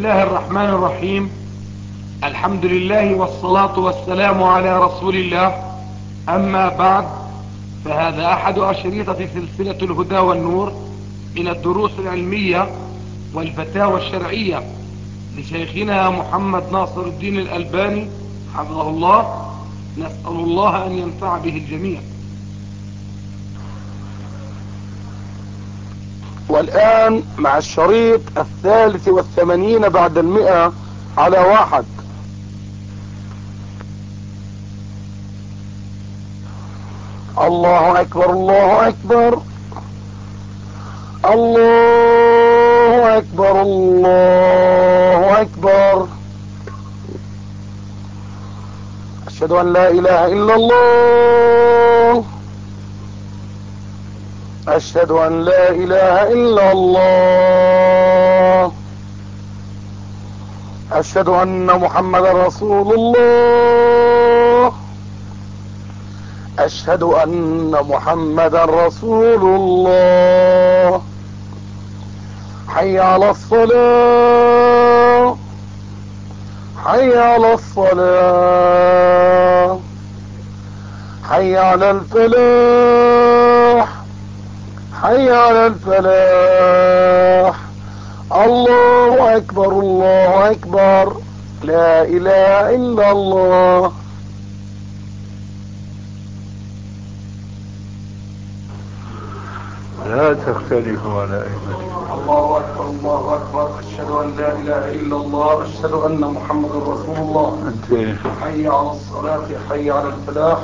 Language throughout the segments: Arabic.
الله الرحمن الرحيم. الحمد لله والصلاة والسلام على رسول الله. أما بعد، فهذا أحد أشريطة سلسلة الهدى والنور إلى الدروس العلمية والفتاوى الشرعية لشيخنا محمد ناصر الدين الألباني حفظه الله. نسأل الله أن ينفع به الجميع. والآن مع الشريط 83 بعد 100 على 1. الله أكبر الله أكبر الله أكبر الله أكبر. أشهد أن لا إله إلا الله. أشهد أن لا إله إلا الله. أشهد أن محمدا رسول الله. أشهد أن محمدا رسول الله. حي على الصلاة حي على الصلاة حي على الفلاح حي على الفلاح. الله أكبر الله أكبر. لا إله إلا الله. لا تختلفوا على أئمتكم. الله أكبر الله أكبر. أشهد أن لا إله إلا الله. أشهد أن محمد رسول الله. حي على الصلاة حي على الفلاح.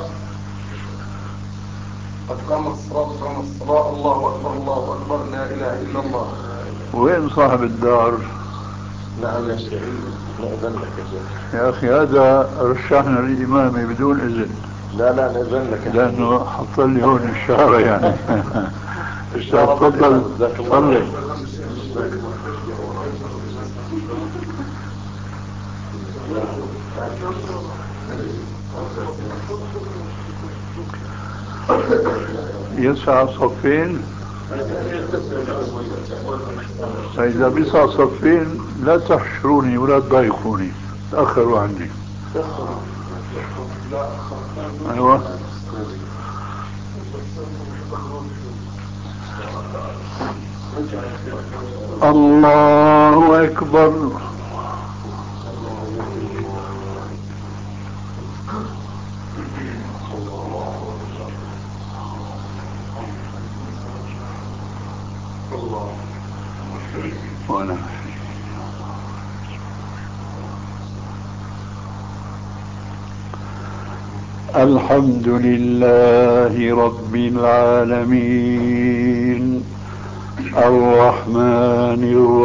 قد قامت الصلاة قامت الصلاة. الله أكبر الله أكبر. لا إله إلا الله. وين صاحب الدار؟ نعم يا شيخ. نأذن لك يا شيخ. يا أخي هذا رشحنا للإمام بدون إذن. لا نأذن لك. لأنه حط لي هون الشارة يعني. تفضل صلي. يسعى صفين. فإذا بيسعى صفين لا تحشروني ولا تضايقوني. تأخروا عني. أيوة. الله أكبر. وانا الحمد لله رب العالمين الرحمن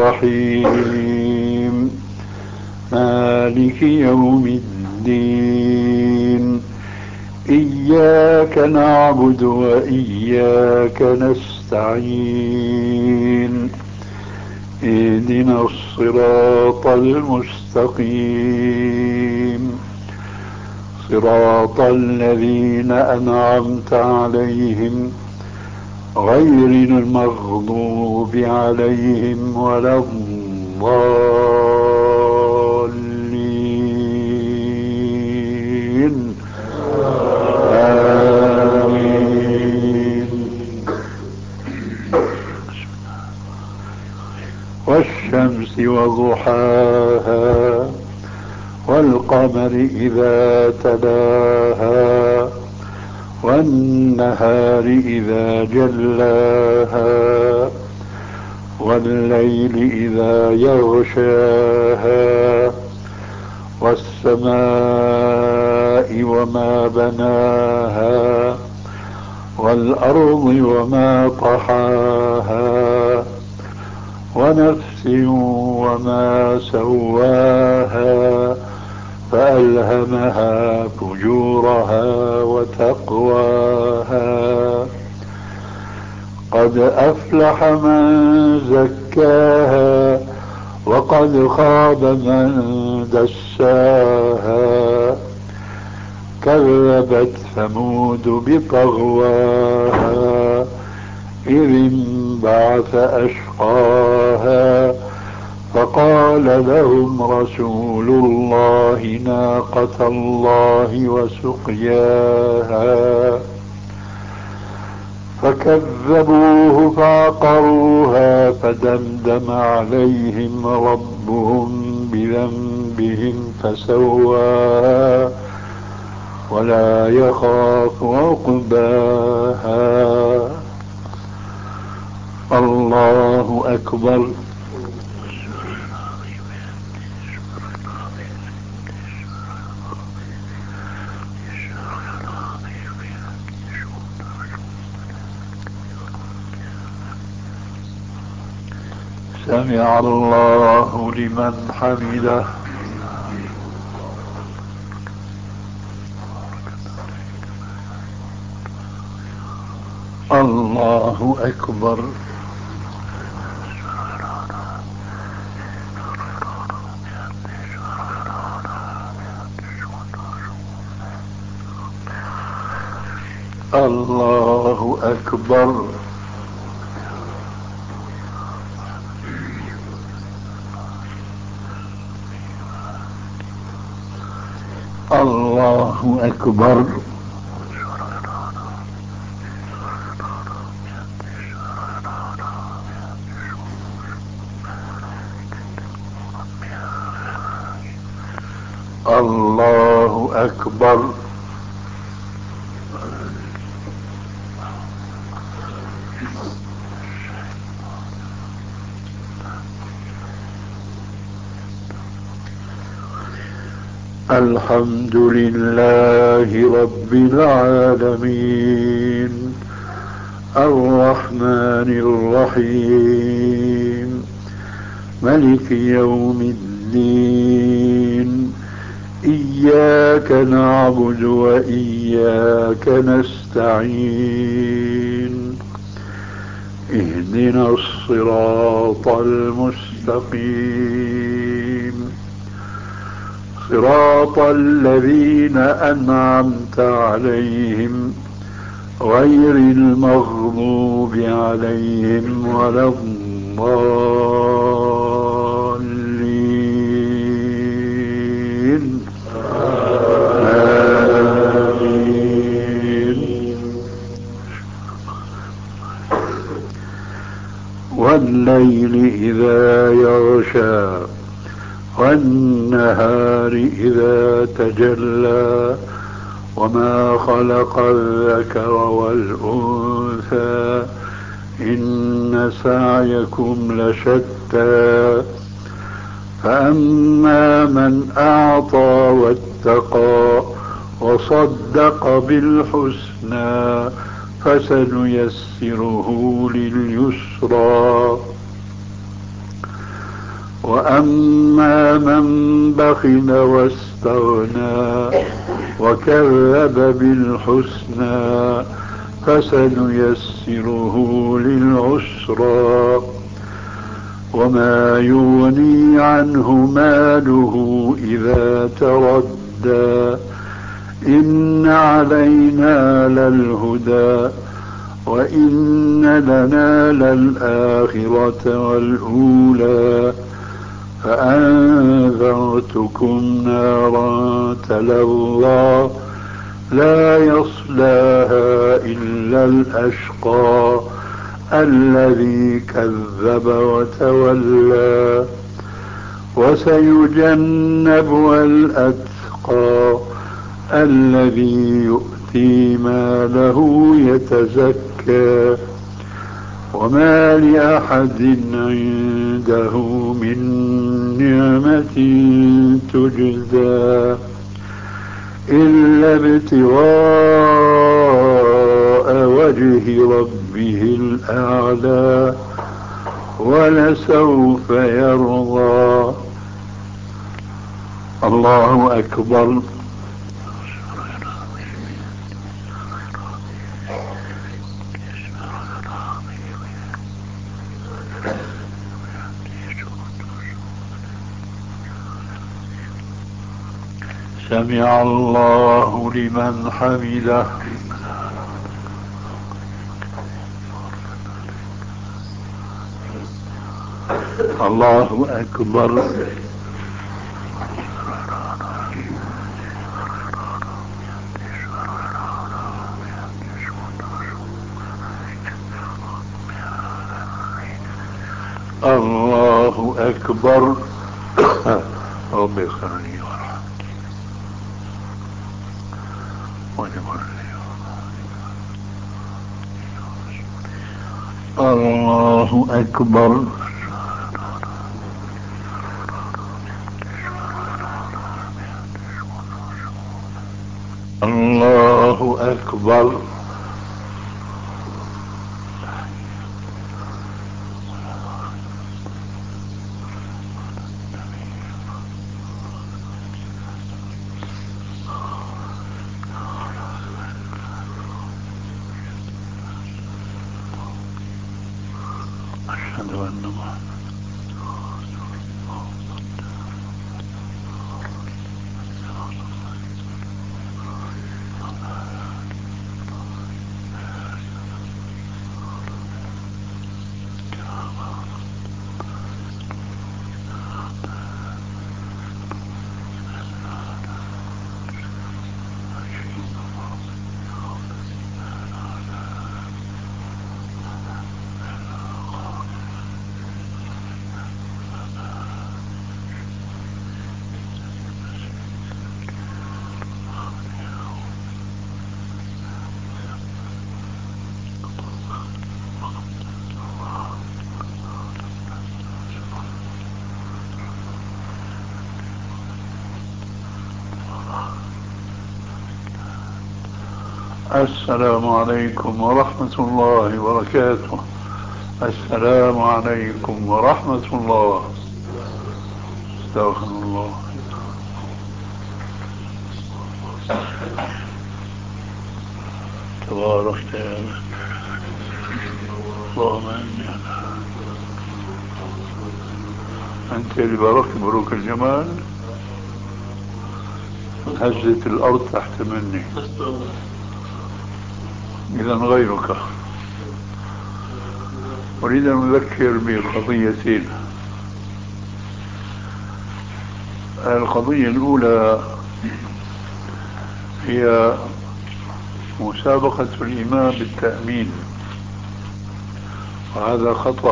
الرحيم مالك يوم الدين إياك نعبد وإياك نستعين اهدنا الصراط المستقيم صراط الذين أنعمت عليهم غير المغضوب عليهم ولا الضالين. آمين. والشمس وضحاها والقمر إذا تلاها والنهار إذا جلاها والليل إذا يغشاها والسماء وما بناها والأرض وما طحاها ونفس وما سواها فألهمها فجورها وتقواها. قد أفلح من زكاها وقد خاب من دساها. كذبت ثمود بطغواها إذ انبعث أشقاها فقال لهم رسول الله ناقة الله وسقياها فكذبوه فعقروها فدمدم عليهم ربهم بذنبهم فسواها ولا يخاف عقباها. الله أكبر. سمع الله لمن حمده. الله أكبر. الله أكبر. الله أكبر. الله أكبر. الحمد لله رب العالمين الرحمن الرحيم ملك يوم الدين إياك نعبد وإياك نستعين اهدنا الصراط المستقيم صراط الذين أنعمت عليهم غير المغضوب عليهم ولا الضالين. آمين. والليل إذا يغشى والنهار إذا تجلى وما خلق الذكر والأنثى إن سعيكم لشتى فأما من أعطى واتقى وصدق بالحسنى فسنيسره لليسرى وأما من بخل واستغنى وكذب بالحسنى فسنيسره للعسرى وما يغني عنه ماله إذا تردى إن علينا للهدى وإن لنا للآخرة والأولى فأنذرتكم نارا تلظى لا يصلاها إلا الأشقى الذي كذب وتولى وسيجنبها الأتقى الذي يؤتي ماله يتزكى وما لأحد عنده من نعمة تجزى إلا ابتغاء وجه ربه الأعلى ولسوف يرضى. الله أكبر. سمع الله لمن حمده. الله أكبر. الله أكبر. رب اغفرني وارحمني. الله أكبر. الله أكبر. أشهد أن محمد. السلام عليكم ورحمة الله وبركاته. السلام عليكم ورحمة الله. استغفر الله. تبارك يا اللهم إني أنت اللي باركت بروك الجمال. هزت الأرض تحت مني، إذا غيرك. أريد أن أذكر بقضيتين. القضية الأولى هي مسابقة الإمام بالتأمين، وهذا خطأ.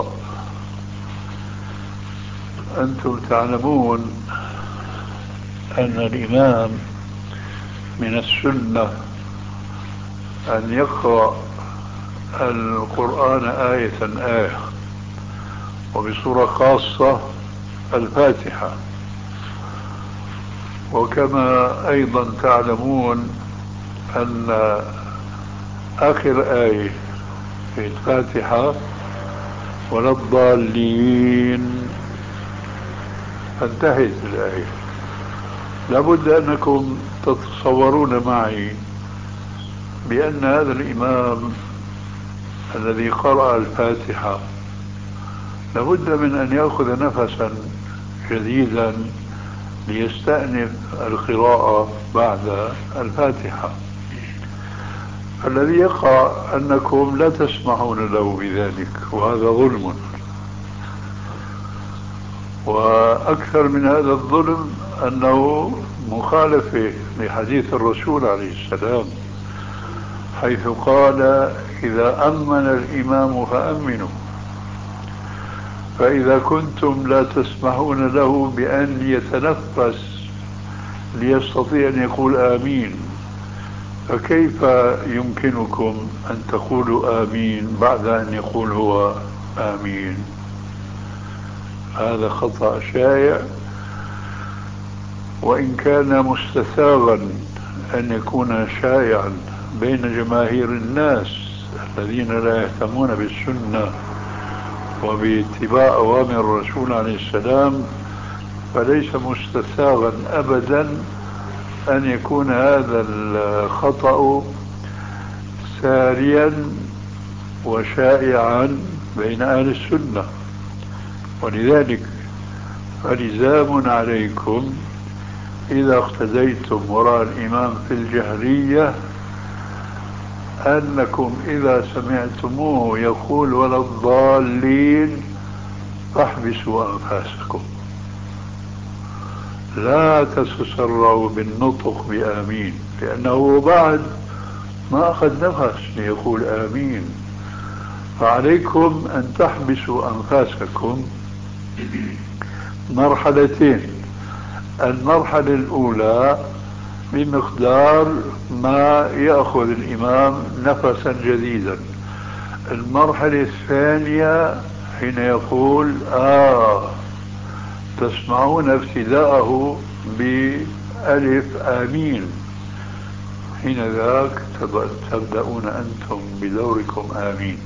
أنتم تعلمون أن الإمام من السنة أن يقرأ القرآن آية آية، وبصورة خاصة الفاتحة. وكما أيضا تعلمون أن آخر آية في الفاتحة ولا الضالين انتهت الآية. لابد أنكم تتصورون معي بأن هذا الإمام الذي قرأ الفاتحة لابد من أن يأخذ نفسا جديدا ليستأنف القراءة بعد الفاتحة. الذي يقع أنكم لا تسمحون له بذلك، وهذا ظلم. وأكثر من هذا الظلم أنه مخالفة لحديث الرسول عليه السلام، حيث قال: إذا أمن الإمام فأمنوا. فإذا كنتم لا تسمحون له بأن يتنفس ليستطيع أن يقول آمين، فكيف يمكنكم أن تقولوا آمين بعد أن يقول هو آمين؟ هذا خطأ شائع، وإن كان مستساغا أن يكون شائعا بين جماهير الناس الذين لا يهتمون بالسنة وباتباع أوامر الرسول عليه السلام، فليس مستساغا أبدا أن يكون هذا الخطأ ساريا وشائعا بين أهل السنة. ولذلك فلزام عليكم إذا اقتديتم وراء الإمام في الجهرية أنكم إذا سمعتموه يقول ولا الضالين فاحبسوا أنفاسكم، لا تتسرعوا بالنطق بآمين، لأنه بعد ما أخذ نفس ليقول آمين. فعليكم أن تحبسوا أنفاسكم مرحلتين. المرحلة الأولى بمقدار ما يأخذ الإمام نفسا جديدا. المرحلة الثانية حين يقول تسمعون ابتداءه بألف آمين، حين ذاك تبدأون أنتم بدوركم آمين.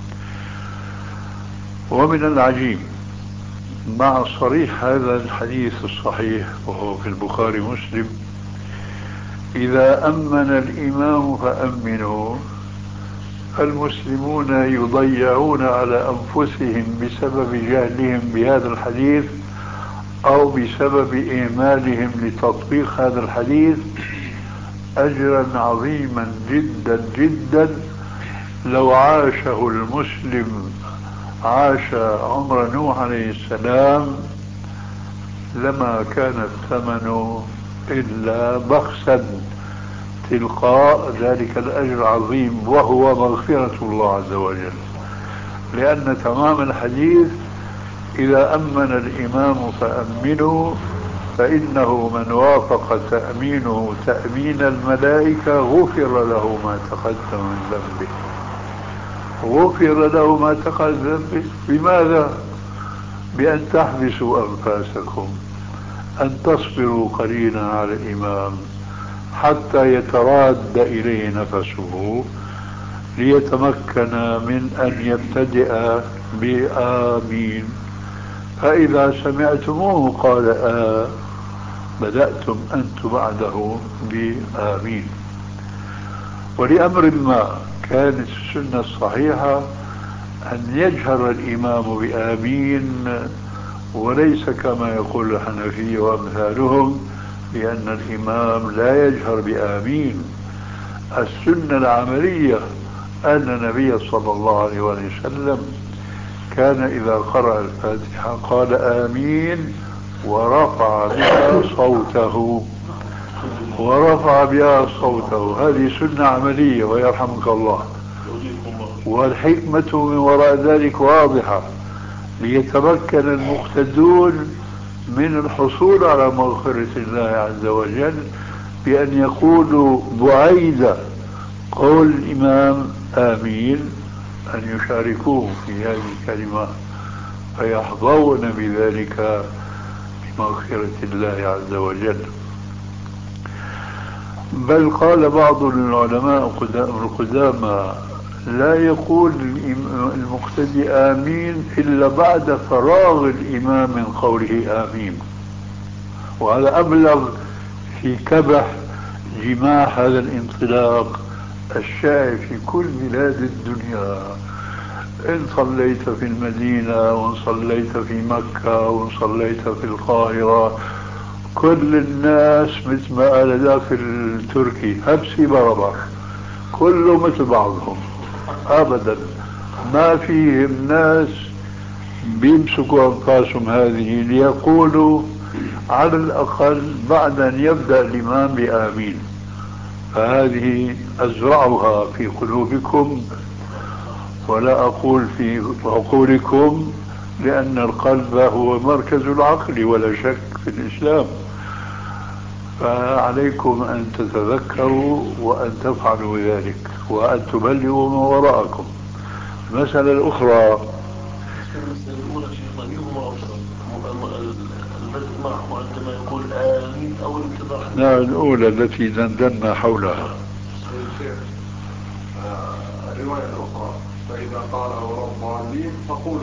ومن العجيب مع صريح هذا الحديث الصحيح وهو في البخاري ومسلم: إذا أمن الإمام فأمنوا، المسلمون يضيعون على أنفسهم بسبب جهلهم بهذا الحديث أو بسبب إهمالهم لتطبيق هذا الحديث أجرا عظيما جدا جدا لو عاشه المسلم عاش عمر نوح عليه السلام لما كان الثمن إلا بخسا تلقاء ذلك الأجر العظيم وهو مغفرة الله عز وجل. لأن تمام الحديث: إذا أمن الإمام فأمنوا، فإنه من وافق تأمينه تأمين الملائكة غفر له ما تقدم من ذنبه. غفر له ما تقدم من ذنبه بماذا؟ بأن تحبسوا أنفاسكم، أن تصبروا قليلا على الإمام حتى يتراد إليه نفسه ليتمكن من أن يبتدئ بآمين. فإذا سمعتموه قال بدأتم أنتم بعده بآمين. ولأمر ما كانت السنة الصحيحة أن يجهر الإمام بآمين، وليس كما يقول الحنفية وأمثالهم بأن الإمام لا يجهر بآمين. السنة العملية أن النبي صلى الله عليه وسلم كان إذا قرأ الفاتحة قال آمين ورفع بها صوته، هذه سنة عملية ويرحمك الله. والحكمة من وراء ذلك واضحة: ليتمكن المقتدون من الحصول على مغفرة الله عز وجل بأن يقولوا بعيد قول الإمام آمين، أن يشاركوه في هذه الكلمات فيحظون بذلك بمغفرة الله عز وجل. بل قال بعض العلماء القدامى: لا يقول المقتدي آمين إلا بعد فراغ الإمام من قوله آمين. وهذا أبلغ في كبح جماح هذا الانطلاق الشائع في كل بلاد الدنيا. إن صليت في المدينة، وإن صليت في مكة، وإن صليت في القاهرة، كل الناس مثل ما قال ذاك التركي هبسي بربر، كله مثل بعضهم أبدا. ما فيهم ناس بيمسكوا أنفاسهم هذه ليقولوا على الأقل بعد أن يبدأ الإمام بآمين. فهذه أزرعها في قلوبكم ولا أقول في عقولكم، لأن القلب هو مركز العقل ولا شك في الإسلام. فعليكم أن تتذكروا وأن تفعلوا ذلك وأن تبلغوا من وراءكم. المسألة الأخرى، المسألة الأولى شيخنا أيهما أفضل؟ البدء معه عندما يقول آمين أو الانتظار؟ لا، الأولى التي دندنا حولها. الرواية الأخرى: فإذا قال ولا الضالين فقولوا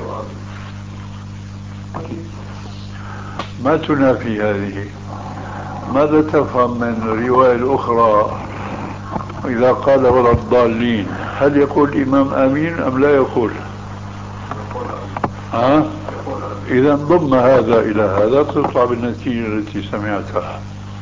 آمين. ما تنافي هذه. ماذا تفهم من الرواية الأخرى؟ إذا قال ولا الضالين، هل يقول الإمام آمين أم لا يقول؟ إذا ضم هذا إلى هذا تطلع بالنتيجة التي سمعتها.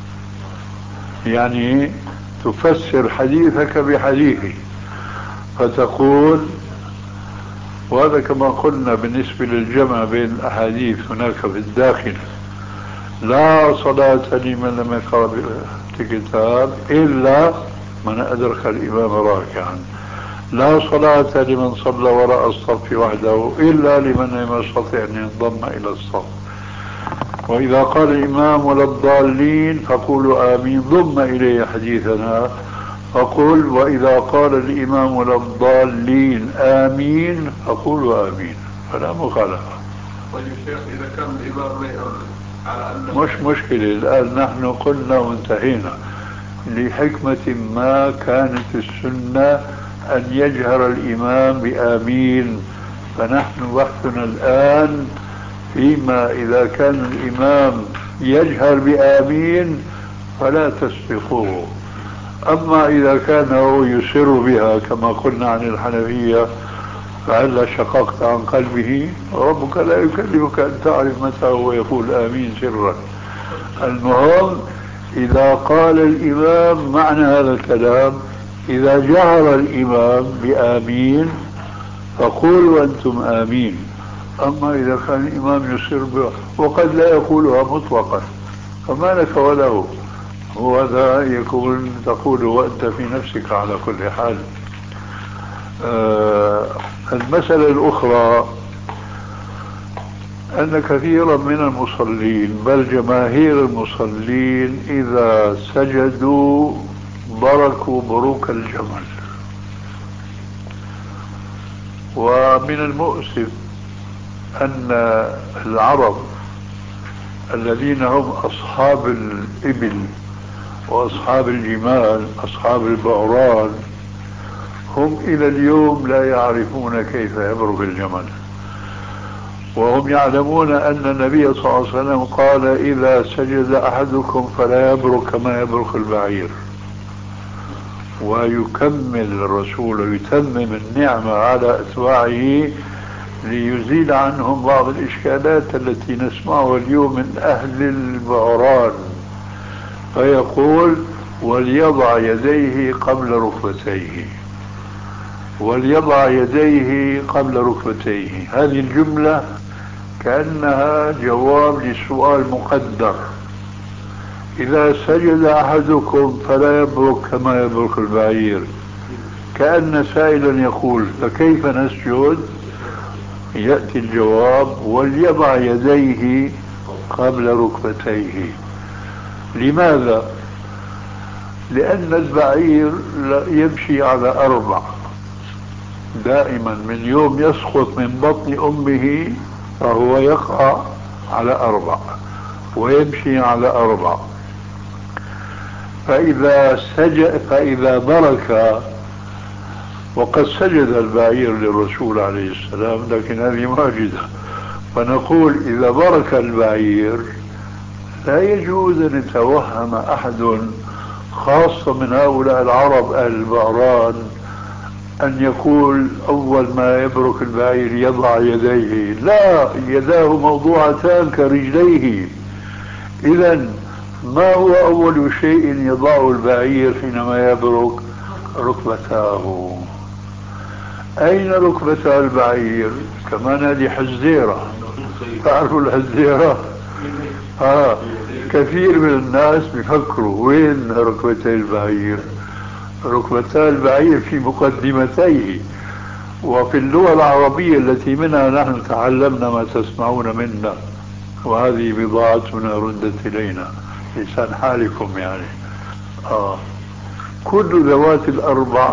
يعني تفسر حديثك بحديثه فتقول وهذا كما قلنا بالنسبة للجمع بين الأحاديث هناك في الداخل: لا صلاة لمن لم يقرأ الكتاب إلا من أدرك الإمام راكعا، لا صلاة لمن صلى وراء الصف وحده إلا لمن لم يستطع أن ينضم إلى الصف. وإذا قال الإمام ولا الضالين فقولوا آمين، ضم إليه حديثنا فقل وإذا قال الإمام ولا الضالين آمين فقولوا آمين، فلا مخالفة. طيب شيخ، إذا كان الإمام لا يؤمن على أن مش مشكلة، الآن نحن قلنا وانتهينا. لحكمة ما كانت السنة أن يجهر الإمام بآمين، فنحن بحثنا الآن فيما إذا كان الإمام يجهر بآمين فلا تسبقوه. أما إذا كان هو يسر بها كما قلنا عن الحنفية فهلا شققت عن قلبه، ربك لا يكلفك أن تعرف متى هو يقول آمين سرا. المهم إذا قال الإمام معنى هذا الكلام، إذا جهر الإمام بآمين فقولوا أنتم آمين. أما إذا كان الإمام يسر بها وقد لا يقولها مطلقا فما لك وله، وهذا يكون تقوله وأنت في نفسك على كل حال. المسألة الأخرى أن كثيرا من المصلين بل جماهير المصلين إذا سجدوا بركوا بروك الجمل. ومن المؤسف أن العرب الذين هم أصحاب الإبل وأصحاب الجمال أصحاب البعران هم إلى اليوم لا يعرفون كيف يبرك الجمل، وهم يعلمون أن النبي صلى الله عليه وسلم قال إذا سجد أحدكم فلا يبرك كما يبرك البعير. ويكمل الرسول ويتمم النعمة على أتباعه ليزيل عنهم بعض الإشكالات التي نسمعها اليوم من أهل البعران، فيقول وليضع يديه قبل ركبتيه، وليضع يديه قبل ركبتيه. هذه الجملة كأنها جواب لسؤال مقدر: إذا سجد أحدكم فلا يبرك كما يبرك البعير، كأن سائلا يقول فكيف نسجد؟ يأتي الجواب وليضع يديه قبل ركبتيه. لماذا؟ لأن البعير يمشي على 4 دائما، من يوم يسقط من بطن أمه فهو يقع على 4 ويمشي على 4. فإذا برك، وقد سجد البعير للرسول عليه السلام لكن هذه معجزة، فنقول إذا برك البعير لا يجوز أن يتوهم أحد خاصة من هؤلاء العرب أهل البعران أن يقول أول ما يبرك البعير يضع يديه، لا، يداه موضوعتان كرجليه. إذن ما هو أول شيء يضعه البعير حينما يبرك؟ ركبتاه. أين ركبتا البعير؟ كمان هذه حزيرة، تعرفوا الحزيرة؟ كثير من الناس بيفكروا وين ركبتي البعير. ركبتا البعير في مقدمتيه. وفي اللغة العربية التي منها نحن تعلمنا ما تسمعون منا، وهذه بضاعتنا ردت إلينا، لسان حالكم يعني. كل ذوات ال4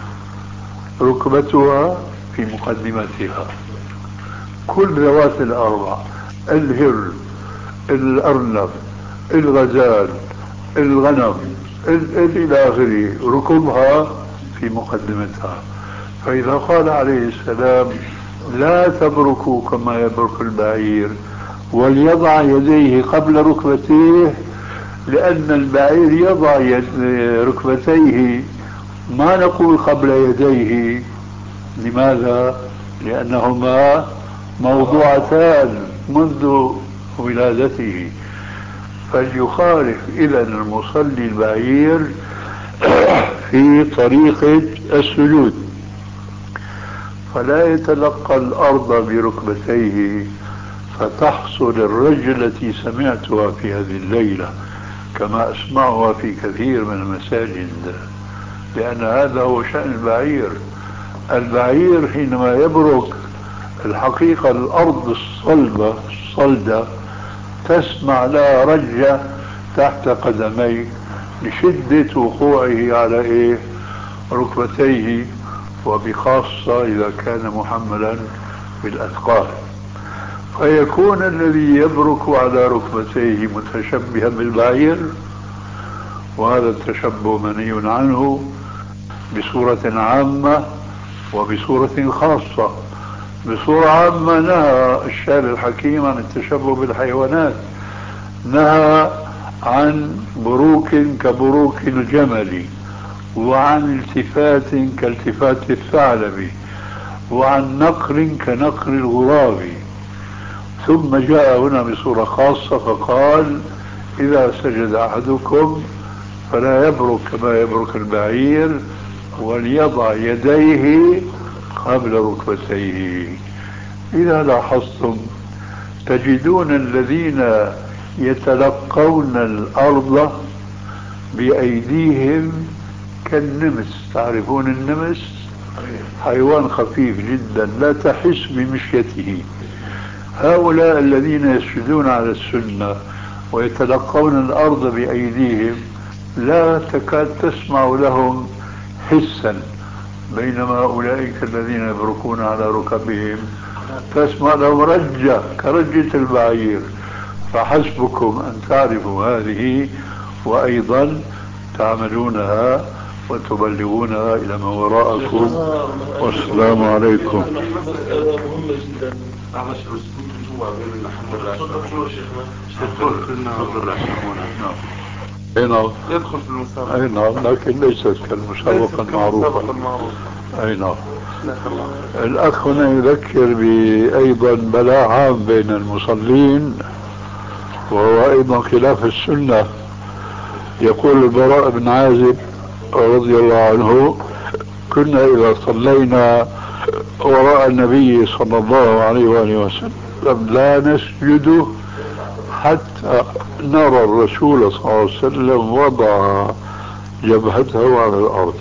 ركبتها في مقدمتها، كل ذوات ال4، الهر، الأرنب، الغزال، الغنم، إلى آخره، ركبها في مقدمتها. فإذا قال عليه السلام لا تبركوا كما يبرك البعير وليضع يديه قبل ركبتيه، لأن البعير يضع ركبتيه، ما نقول قبل يديه. لماذا؟ لأنهما موضوعتان منذ ولادته. فليخالف إذن المصلي البعير في طريقة السجود. فلا يتلقى الأرض بركبتيه فتحصل الرجل التي سمعتها في هذه الليلة كما أسمعها في كثير من المساجد، لأن هذا هو شأن البعير. البعير حينما يبرك الحقيقة الأرض الصلبة الصلدة تسمع لها رجة تحت قدميه لشدة وقوعه على ركبتيه، وبخاصة إذا كان محملا بالأثقال، فيكون الذي يبرك على ركبتيه متشبها بالبعير، وهذا التشبه منهي عنه بصورة عامة وبصورة خاصة. بصورة عامة نهى الشارع الحكيم عن التشبه بالحيوانات، نهى عن بروك كبروك الجمل، وعن التفات كالتفات الثعلب، وعن نقر كنقر الغراب. ثم جاء هنا بصورة خاصة فقال إذا سجد أحدكم فلا يبرك كما يبرك البعير، وليضع يديه قبل ركبتيه. إذا لاحظتم تجدون الذين يتلقون الأرض بأيديهم كالنمس. تعرفون النمس؟ حيوان خفيف جدا لا تحس بمشيته. هؤلاء الذين يسجدون على السنة ويتلقون الأرض بأيديهم لا تكاد تسمع لهم حسا، بينما أولئك الذين يبركون على ركبهم تسمع لهم رجة كرجة البعير. فحسبكم أن تعرفوا هذه وأيضا تعملونها وتبلغونها إلى من وراءكم. والسلام عليكم. مهمة جدا. يدخل في المسابقة. أي نعم، لكن ليست كالمسابقة المعروفة. أي نعم. الأخ هنا يذكر بأيضا بلاء عام بين المصلين، وهو أيضا خلاف السنة. يقول البراء بن عازب رضي الله عنه كنا إذا صلينا وراء النبي صلى الله عليه وآله وسلم لا نسجد حتى نرى الرسول صلى الله عليه وسلم وضع جبهته على الأرض.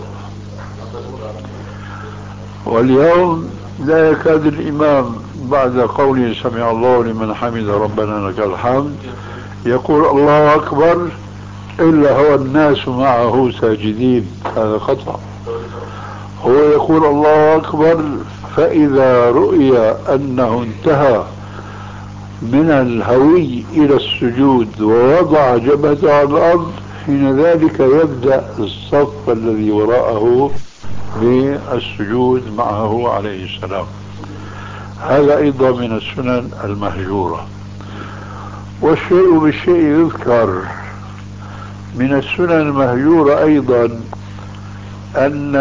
واليوم لا يكاد الإمام بعد قوله سمع الله لمن حمد ربنا لك الحمد يقول الله أكبر إلا هو الناس معه ساجدين. هذا خطأ. هو يقول الله أكبر فإذا رؤي أنه انتهى من الهوي إلى السجود ووضع جبهته على الأرض حين ذلك يبدأ الصف الذي وراءه بالسجود معه عليه السلام. هذا أيضا من السنن المهجورة. والشيء بالشيء يذكر. من السنن المهجورة أيضا أن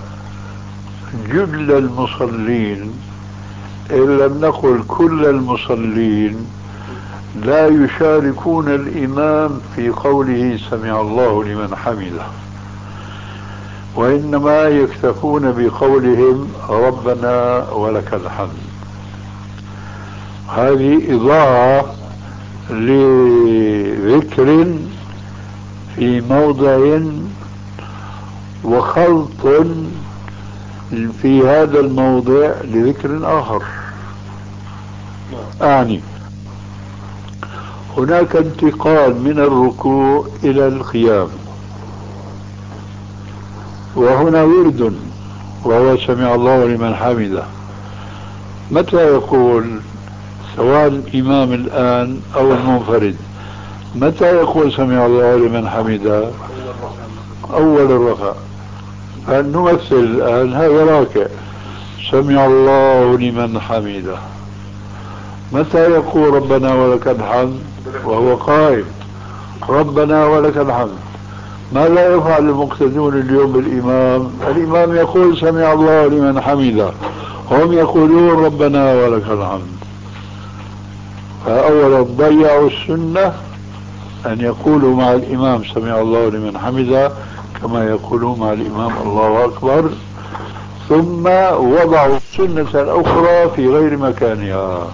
جل المصلين إن لم نقل كل المصلين لا يشاركون الإمام في قوله سمع الله لمن حمده، وإنما يكتفون بقولهم ربنا ولك الحمد. هذه إضاعة لذكر في موضع وخلط في هذا الموضع لذكر آخر. أعني هناك انتقال من الركوع إلى القيام، وهنا ورد وهو سمع الله لمن حمده. متى يقول سواء الإمام الآن أو المنفرد متى يقول سمع الله لمن حمده؟ أول الركعة. فنمثل الآن هذا راكع سمع الله لمن حمده. متى يقول ربنا ولك الحمد؟ وهو قائم ربنا ولك الحمد. ما لا يفعل المقتدون اليوم بالإمام؟ الإمام يقول سمع الله لمن حمده، هم يقولون ربنا ولك الحمد. فأولا ضيعوا السنة أن يقولوا مع الإمام سمع الله لمن حمده كما يقولون مع الإمام الله أكبر. ثم وضعوا السنة الأخرى في غير مكانها.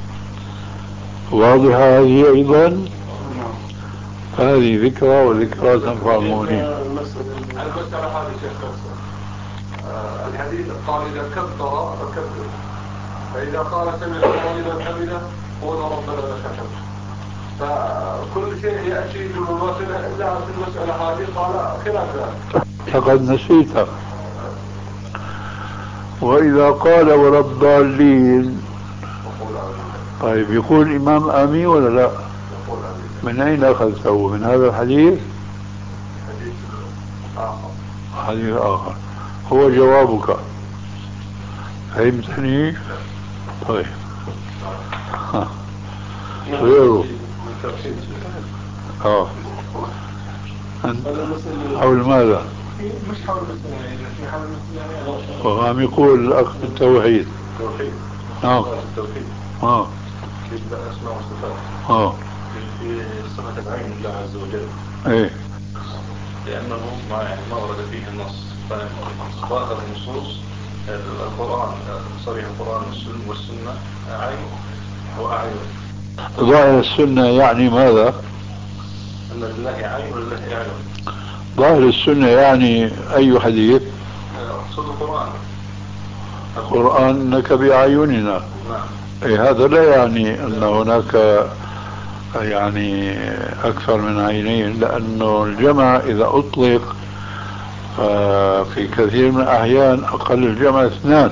واضحة هذه أيضا؟ هذه ذكرى، وذكرى تنفع المؤمنين. المسألة هذه شيخ نفسه الحديث قال إذا كبر فكبر، فإذا قال سمع الله لمن حمده قول ربنا لك الحمد. فكل شيء يأتي بالمماثلة إلا في المسألة هذه قال خلاف ذلك. فقد نسيت. وإذا قال ولا الضالين، طيب يقول الإمام آمين ولا لا؟ من أين أخذته؟ من هذا الحديث؟ حديث آخر. هو جوابك، فهمتني؟ طيب غيره. حول ماذا؟ مش حول المسألة يعني في حول المسألة. وعم يقول الأخ بالتوحيد. التوحيد. التوحيد. يبدأ أسماء وصفات. في صفة العين لله عز وجل. إيه. لأنه ما ورد فيه النص، فظاهر النصوص القرآن صريح القرآن والسنة عين وأعين. ظاهر السنة يعني ماذا؟ أن لله عين ولله أعين. ظاهر السنة يعني أي حديث؟ أقصد القرآن. القرآن إنك بأعيننا. نعم. إيه، هذا لا يعني أن هناك يعني أكثر من عينين، لأنه الجمع إذا أطلق في كثير من الأحيان أقل الجمع 2.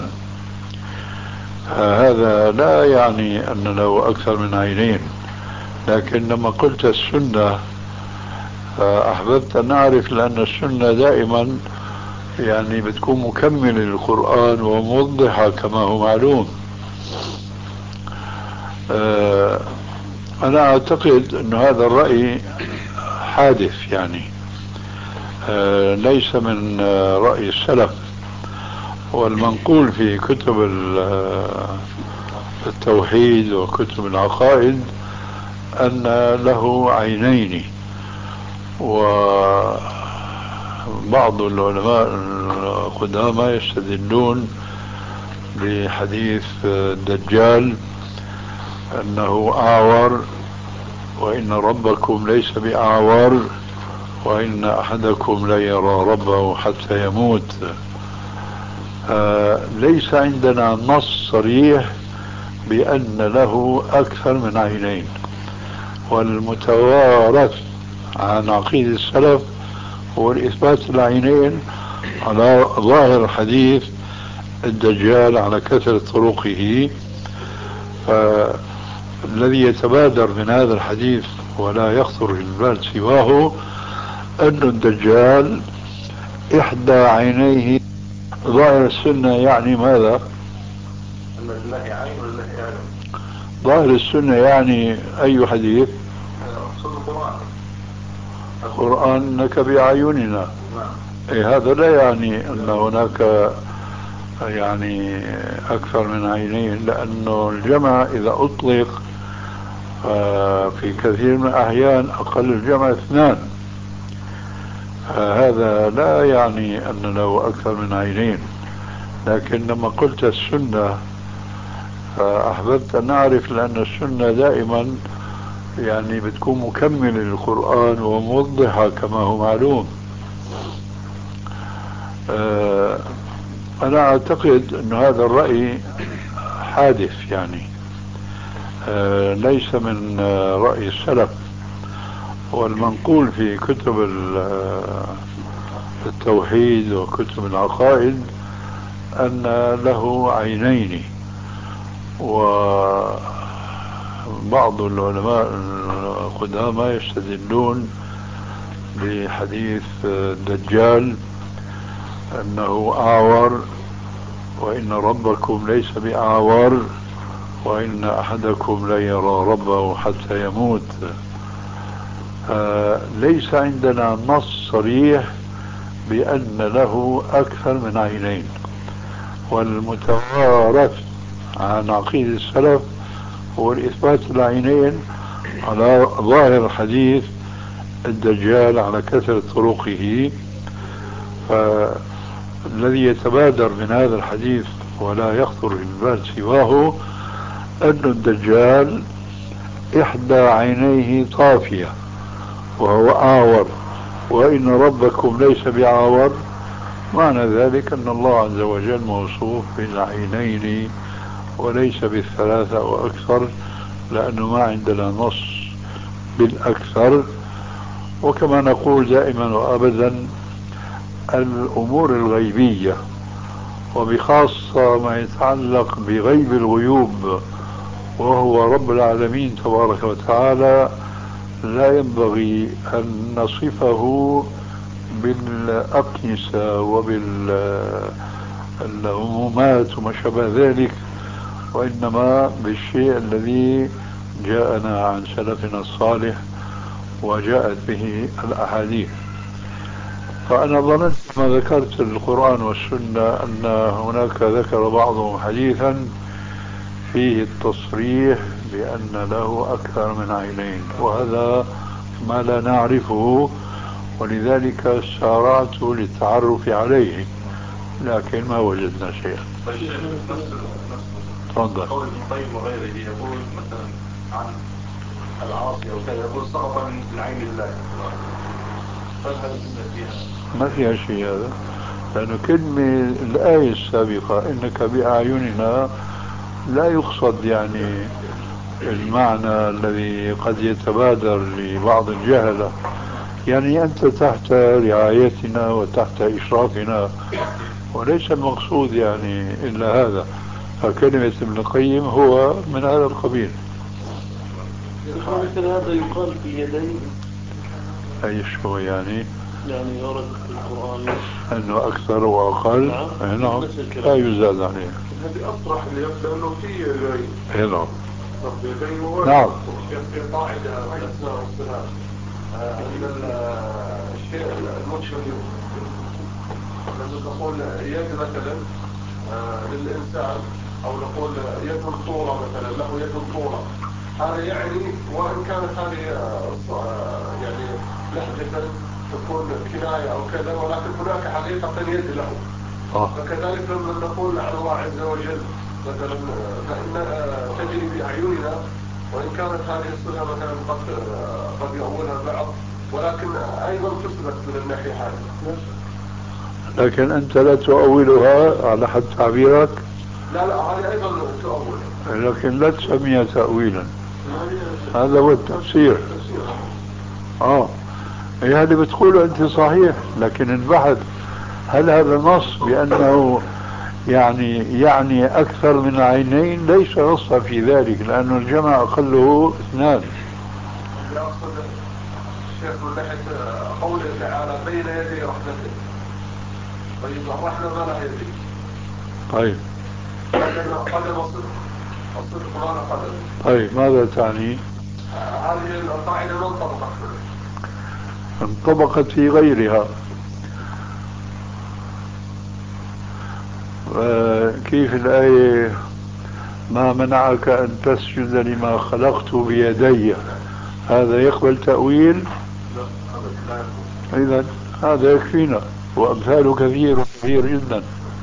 هذا لا يعني أن له أكثر من عينين. لكن لما قلت السنة أحببت أن أعرف، لأن السنة دائما يعني بتكون مكملة للقرآن وموضحة كما هو معلوم. أنا أعتقد أن هذا الرأي حادث، يعني ليس من رأي السلف. والمنقول في كتب التوحيد وكتب العقائد أن له عينين. وبعض العلماء القدامى يستدلون بحديث الدجال أنه أعور، وإن ربكم ليس بأعور، وإن أحدكم لا يرى ربه حتى يموت. ليس عندنا نص صريح بأن له أكثر من عينين. والمتوارث عن عقيدة السلف هو الإثبات العينين على ظاهر حديث الدجال على كثرة طرقه. فالذي يتبادر من هذا الحديث ولا يخطر في البال سواه أن الدجال إحدى عينيه. ظاهر السنة يعني ماذا؟ أن لله عين ولله أعين. ظاهر السنة يعني أي حديث؟ أقصد القرآن. القرآن إنك بأعيننا. إيه، هذا لا يعني أن هناك يعني أكثر من عينين، لأنه الجمع إذا أطلق في كثير من الأحيان أقل الجمع 2. هذا لا يعني أن له أكثر من عينين. لكن لما قلت السنة أحببت أن أعرف، لأن السنة دائما يعني بتكون مكملة للقرآن وموضحة كما هو معلوم. أنا أعتقد أن هذا الرأي حادث، يعني ليس من رأي السلف. والمنقول في كتب التوحيد وكتب العقائد أن له عينين. وبعض العلماء القدامى يستدلون بحديث الدجال أنه أعور، وإن ربكم ليس بأعور، وإن أحدكم لا يرى ربه حتى يموت. ليس عندنا نص صريح بأن له أكثر من عينين. والمتوارث عن عقيدة السلف هو الإثبات العينين على ظاهر حديث الدجال على كثرة طرقه. الذي يتبادر من هذا الحديث ولا يخطر في البال سواه أن الدجال إحدى عينيه طافية وهو أعور، وإن ربكم ليس بعور. معنى ذلك أن الله عز وجل موصوف بالعينين وليس بالثلاثة وأكثر، لأنه ما عندنا نص بالأكثر. وكما نقول دائما وأبدا الأمور الغيبية وبخاصة ما يتعلق بغيب الغيوب وهو رب العالمين تبارك وتعالى لا ينبغي أن نصفه بالأقيسة وبالعمومات وما شابه ذلك، وإنما بالشيء الذي جاءنا عن سلفنا الصالح وجاءت به الأحاديث. فأنا ظننت ما ذكرت القرآن والسنة أن هناك ذكر بعضهم حديثا فيه التصريح بأن له أكثر من عينين، وهذا ما لا نعرفه، ولذلك سارعت للتعرف عليه لكن ما وجدنا شيئا. تفضل. قول ابن القيم وغيره يقول مثلا عن العاصي او كذا، يقول سقط من عين الله، ما فيها شيء هذا، لأنه كلمة الآية السابقة إنك بأعيننا لا يقصد يعني المعنى الذي قد يتبادر لبعض الجهلة، يعني أنت تحت رعايتنا وتحت إشرافنا، وليس المقصود يعني إلا هذا. فكلمة ابن القيم هو من هذا القبيل. مثل هذا يقال في اليدين. أي شو يعني ورد في القرآن أنه أكثر وأقل. نعم لا يزاد عليه. هذه أصرح اليد لأنه في يدين. نعم. نعم. في قاعدة الأسماء والصفات أن الشيء المشبه لما تقول يد مثلا للإنسان، أو نقول يد طولة مثلا، له يد طولة، هذا يعني وإن كانت هذه يعني لحظة تكون كناية أو كذا، ولكن هناك حقيقة يد له. فكذلك لما نقول عن الله عز وجل مثلا فإن تجري بأعيننا، وإن كانت هذه الصفة مثلا قد يؤولها البعض، ولكن أيضا تثبت من الناحية هذه. لكن أنت لا تؤولها على حد تعبيرك. لا هذه أيضا تؤول، لكن لا تسميها تأويلا، هذا هو التفسير. هذا بتقوله أنت صحيح، لكن البحث هل هذا نص بأنه يعني أكثر من عينين؟ ليس نصا في ذلك، لأن الجمع أقله 2. يقصد الشيخ من ناحية قوله تعالى بين يدي رحمته. طيب الرحمة ما لها يدي. طيب قدم الصدق ما لها قدم. طيب ماذا تعني؟ هذه القاعدة ما انطبقت. انطبقت في غيرها. كيف الآية ما منعك أن تسجد لما خلقت بيدي، هذا يقبل تأويل؟ إذن هذا يكفينا، وأمثاله كثير كثير جدا.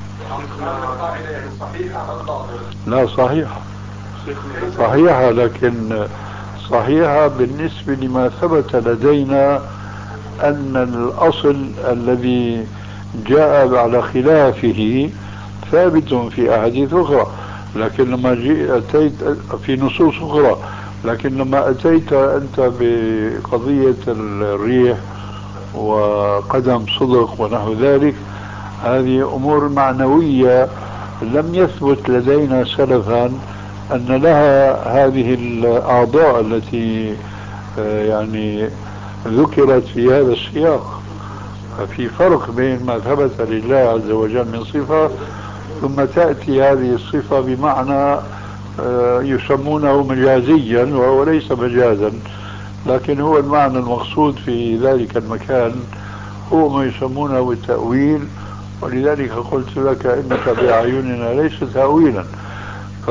لا صحيحة، صحيحة، لكن صحيحة بالنسبة لما ثبت لدينا أن الأصل الذي جاء على خلافه ثابت في أحاديث أخرى، لكن لما أتيت في نصوص أخرى، لكن لما أتيت أنت بقضية الريح وقدم صدق ونحو ذلك، هذه أمور معنوية لم يثبت لدينا سلفا أن لها هذه الأعضاء التي يعني ذكرت في هذا السياق. ففي فرق بين ما ثبت لله عز وجل من صفة ثم تأتي هذه الصفة بمعنى يسمونه مجازيا وهو ليس مجازا، لكن هو المعنى المقصود في ذلك المكان هو ما يسمونه التأويل. ولذلك قلت لك إنك بأعيننا ليس تأويلا،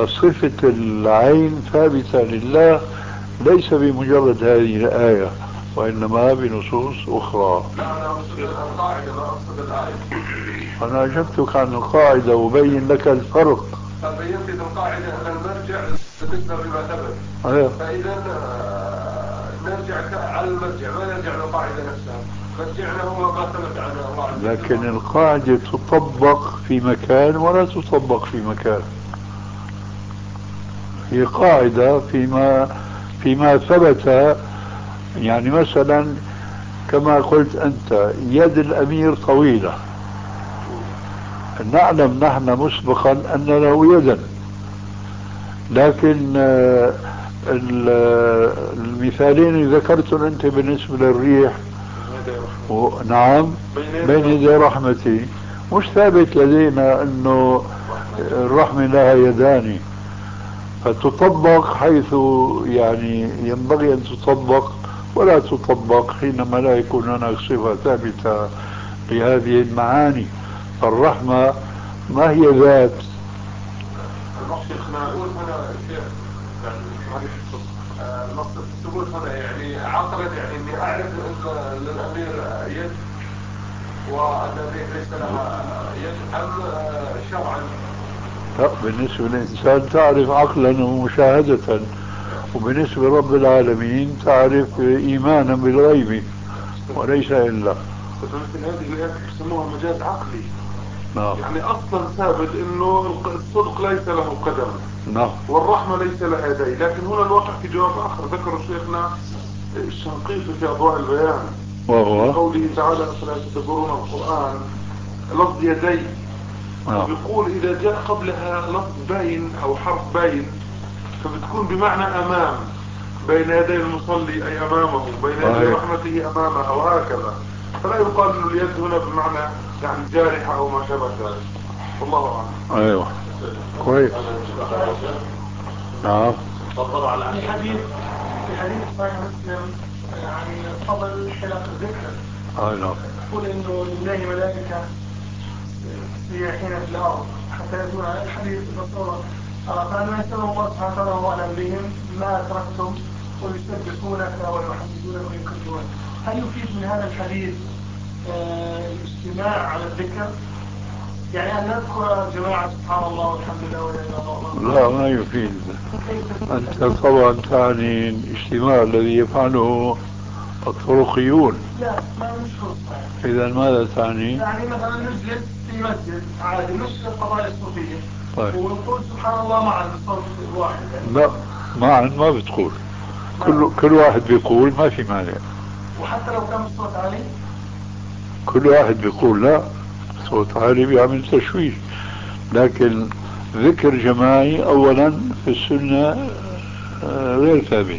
فصفة العين ثابتة لله ليس بمجرد هذه الآية، وإنما بنصوص أخرى. لا أنا أقصد القاعدة ما أقصد الآية. أنا أجبتك عن القاعدة وبين لك الفرق. فبينت القاعدة أن المرجع بالنسبة لما ثبت. فإذا نرجع على المرجع ما نرجع للقاعدة نفسها. مرجعنا هو ما ثبت عن الله عز وجل. لكن القاعدة تطبق في مكان ولا تطبق في مكان. هي قاعدة فيما ثبت. يعني مثلا كما قلت أنت يد الأمير طويلة، نعلم نحن مسبقا أن له يدا، لكن المثالين اللي ذكرتهم أنت بالنسبة للريح نعم بين يدي رحمتي، مش ثابت لدينا أنه الرحمة لها يدان، فتطبق حيث يعني ينبغي أن تطبق ولا تطبق حينما لا يكون هناك صفة ثابتة لهذه المعاني. الرحمة ما هي ذات. المقصد نقول هنا المقصد تقول هنا يعني عقلا يعني اني اعرف ان للامير يد وان الريح ليس لها يد ام شرعا؟ لا، بالنسبة للإنسان تعرف عقلا ومشاهدة، وبالنسبة لرب العالمين تعرف إيمانا بالغيب وليس إلا. مثل هذه الآيات يسموها مجاز عقلي. نعم. يعني أصلا ثابت إنه الصدق ليس له قدم. نعم. والرحمة ليس لها يدين، لكن هنا الواقع في جواب آخر ذكر شيخنا الشنقيطي في أضواء البيان وهو قوله تعالى فلا يتدبرون القرآن لفظ يدين. بيقول إذا جاء قبلها لفظ باين أو حرف باين فبتكون بمعنى أمام، بين يدي المصلي أي أمامه، بين يدي رحمته أمامه وهكذا، فلا يقال أن اليد هنا بمعنى يعني جارحة أو ما شابه ذلك. والله أعلم. أيوه كويس. نعم. تفضل على الحديث في حديث صحيح مسلم يعني فضل حلق الذكر. نعم. يقول إنه لله ملائكة سياحين في الأرض حتى يكون على الحديث بصورة فأنا يسأل الله سبحانه وتعالى وأعلم بهم ما أتركتم ويسبحونك ويحمدونك ويكبرونك. هل يفيد من هذا الحديث الاجتماع على الذكر؟ يعني أن نذكر جماعة سبحان الله والحمد لله ولا إله إلا الله؟ لا، ما يفيد. أنت طبعا تعني الاجتماع الذي يفعله الطرقيون. لا، ما مش خلص. إذا ماذا تعني؟ يعني مثلا نجلس في مسجد عادي مش القضايا الصوفية. طيب. ونقول سبحان الله معا بصوت واحد. لا، معا ما بتقول. كل واحد بيقول ما في مانع. وحتى لو كان الصوت عالي؟ كل واحد بيقول لا، صوت عالي بيعمل تشويش. لكن ذكر جماعي أولا في السنة غير ثابت،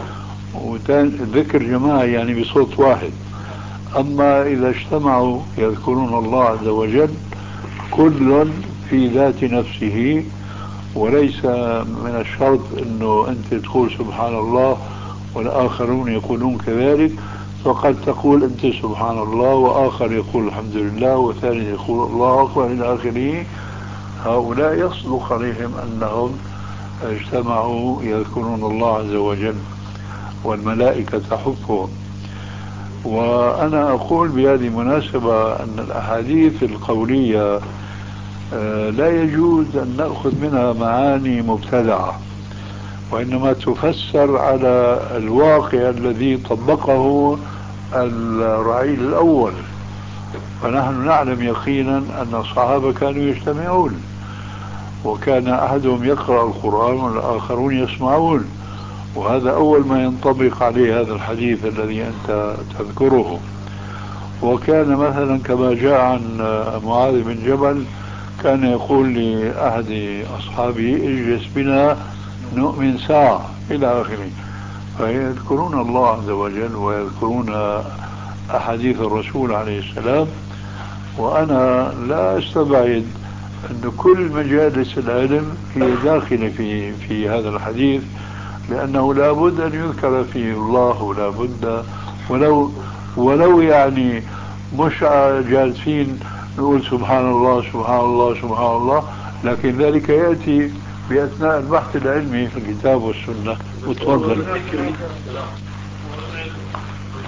ذكر جماعي يعني بصوت واحد. أما إذا اجتمعوا يذكرون الله عز وجل كل في ذات نفسه، وليس من الشرط أنه أنت تقول سبحان الله والآخرون يقولون كذلك، فقد تقول أنت سبحان الله وآخر يقول الحمد لله وثالث يقول الله أكبر إلى آخره. هؤلاء يصدق عليهم أنهم اجتمعوا يذكرون الله عز وجل والملائكة تحفهم. وأنا أقول بهذه المناسبة أن الأحاديث القولية لا يجوز أن نأخذ منها معاني مبتدعة، وإنما تفسر على الواقع الذي طبقه الرعيل الأول. فنحن نعلم يقينا أن الصحابة كانوا يجتمعون، وكان أحدهم يقرأ القرآن والآخرون يسمعون، وهذا أول ما ينطبق عليه هذا الحديث الذي أنت تذكره. وكان مثلا كما جاء عن معاذ بن جبل كان يقول لأحد أصحابه اجلس بنا نؤمن ساعة إلى آخره. فيذكرون الله عز وجل ويذكرون أحاديث الرسول عليه السلام. وأنا لا أستبعد أن كل مجالس العلم هي داخلة في هذا الحديث، لأنه لا بد أن يذكر فيه الله، ولا بد ولو يعني مش جالسين نقول سبحان الله سبحان الله سبحان الله، لكن ذلك يأتي بأثناء البحث العلمي في الكتاب والسنة. وتفضل.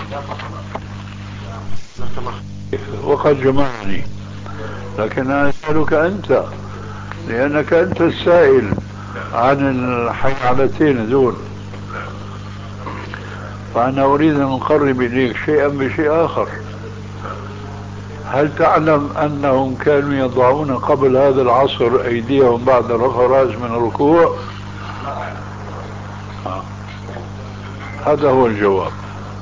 وقد جمعني، لكن أنا أسألك أنت لأنك أنت السائل عن الحيعلتين دول، فأنا أريد أن أقرب إليك شيئا بشيء آخر. هل تعلم أنهم كانوا يضعون قبل هذا العصر أيديهم بعد رفع الرأس من الركوع؟ هذا هو الجواب.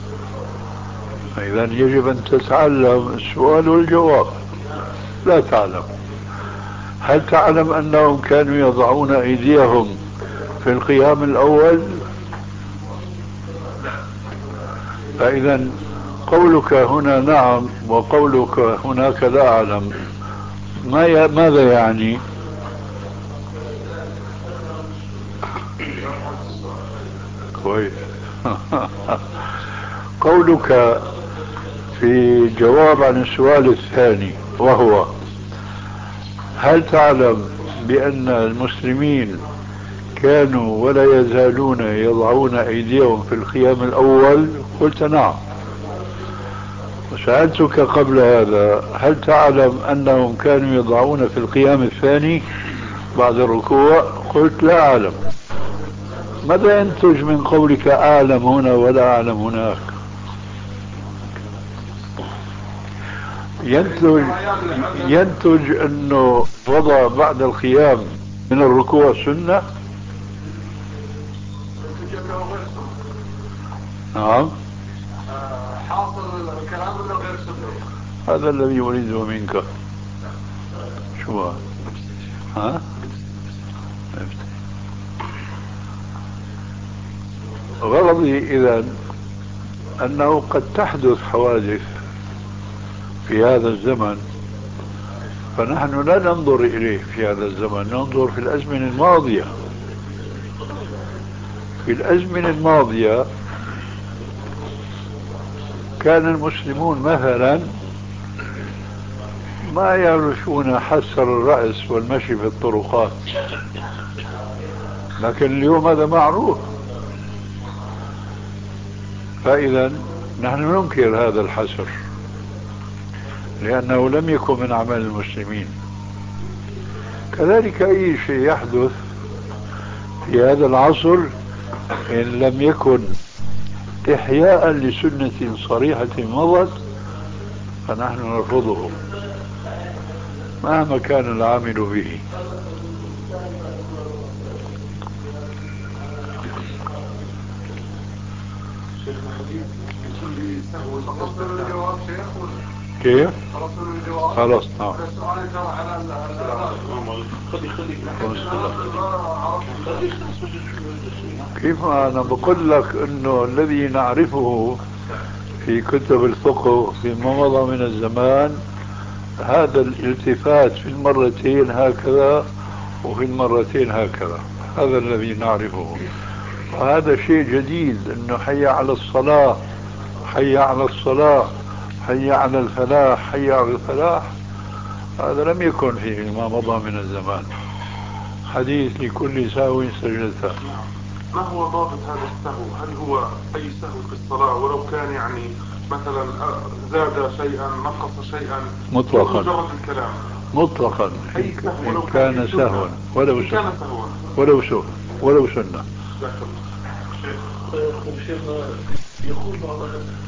إذن يجب أن تتعلم السؤال والجواب. لا تعلم. هل تعلم أنهم كانوا يضعون أيديهم في القيام الأول؟ فإذا قولك هنا نعم وقولك هناك لا أعلم ماذا يعني؟ كويس. قولك في جواب عن السؤال الثاني وهو هل تعلم بأن المسلمين كانوا ولا يزالون يضعون أيديهم في القيام الأول؟ قلت نعم. وسألتك قبل هذا هل تعلم أنهم كانوا يضعون في القيام الثاني بعد الركوع؟ قلت لا أعلم. ماذا ينتج من قولك أعلم هنا ولا أعلم هناك؟ ينتج أنه وضع بعد القيام من الركوع سنة. نعم. حاصل الكلام انه غير سنة. هذا الذي أريده منك. شو ها؟ غرضي إذن أنه قد تحدث حوادث في هذا الزمن، فنحن لا ننظر إليه في هذا الزمن، ننظر في الأزمنة الماضية. في الأزمنة الماضية كان المسلمون مثلا ما يعرفون حسر الرأس والمشي في الطرقات، لكن اليوم هذا معروف. فإذا نحن ننكر هذا الحسر لأنه لم يكن من أعمال المسلمين. كذلك أي شيء يحدث في هذا العصر إن لم يكن إحياء لسنة صريحة مضت فنحن نرفضه مهما كان العامل به. كيف؟ خلاص نعم. كيف أنا بقول لك أنه الذي نعرفه في كتب الفقه فيما مضى من الزمان هذا الالتفات في المرتين هكذا وفي المرتين هكذا، هذا الذي نعرفه. وهذا شيء جديد انه حي على الصلاة، حي على الصلاة، حي على الفلاح، حي على الفلاح، هذا لم يكن فيه ما مضى من الزمان. حديث لكل سهو سجدته. ما هو ضابط هذا السهو؟ هل هو أي سهو في الصلاة ولو كان يعني مثلا زاد شيئا نقص شيئا مطلقا مجرد الكلام مطلقا أي سهو إن كان سهوا ولو سنة ولو سنة. يقول بعض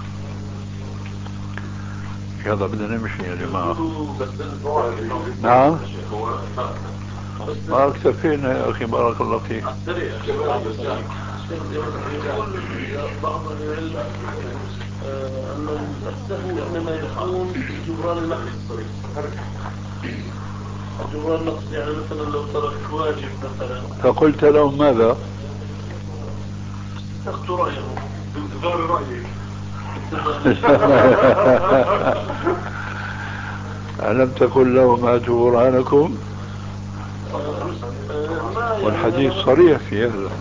يلا بدنا نمشي يا جماعة. نعم ما اكتفينا يا أخي بارك الله فيك. يقول بعض العلم أن السهو إنما يكون جبران النقص. جبران النقص يعني مثلا لو ترك واجب مثلا. فقلت لهم ماذا؟ استخدت رأيه بانتظار رأيك. ألم تقل لهم هاتوا برهانكم؟ والحديث صريح في هذا.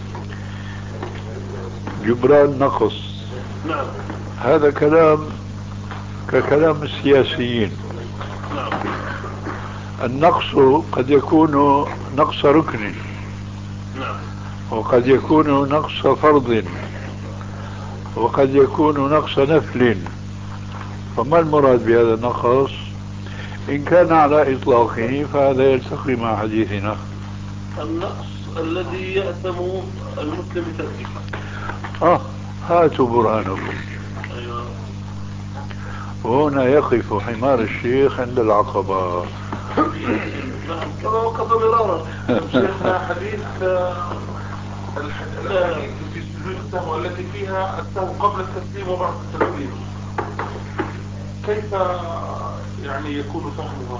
جبران نقص نعم. هذا كلام ككلام السياسيين. نعم. النقص قد يكون نقص ركن. نعم. وقد يكون نقص فرض. وقد يكون نقص نفل، فما المراد بهذا النقص؟ إن كان على إطلاقه فهذا يلتقي مع حديثنا. النقص الذي يأثم المسلم بتركه. هاتوا برهانكم. أيوة. وهنا يقف حمار الشيخ عند العقبة. نعم كما وقف مرارا. شيخنا حديث الحديث في سجود السهو التي فيها السهو قبل التسليم وبعد التسليم، كيف يعني يكون فهمها؟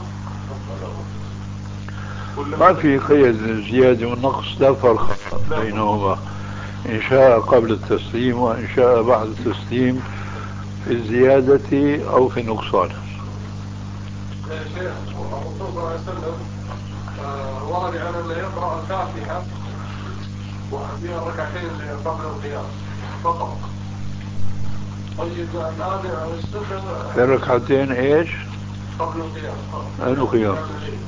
ما في قيد الزيادة والنقص، لا فرق بينهما، إن شاء قبل التسليم وإن شاء بعد التسليم، في الزيادة أو في النقصان. يا شيخ الرسول صلى الله عليه وسلم ورد عن أن يقرأ الفاتحة وفي الركعتين قبل القيام فقط. طيب الآن السنة في الركعتين إيش؟ قبل القيام. القيام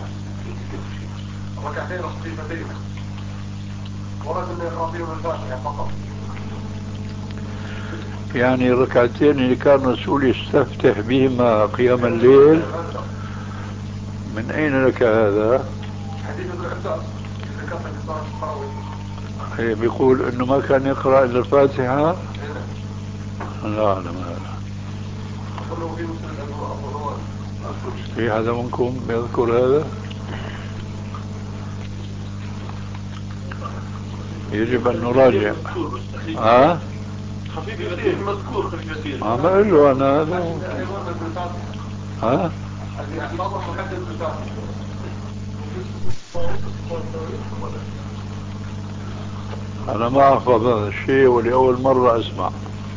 الركعتين الخفيفتين ورد أن يقرأ فيهم الفاتحة فقط. يعني الركعتين اللي كان الرسول يستفتح بهما قيام الليل، من أين لك هذا؟ حديث ابن عباس ذكرت في صلاة التراويح. بيقول إنه ما كان يقرأ إلا الفاتحة. لا أعلم هذا. في هذا منكم يذكر هذا؟ يجب أن نراجع. خفيف يسير مذكور خفيف يسير. ما قال له أنا هذا. أنا ما أحفظ هذا الشيء ولأول مرة أسمع.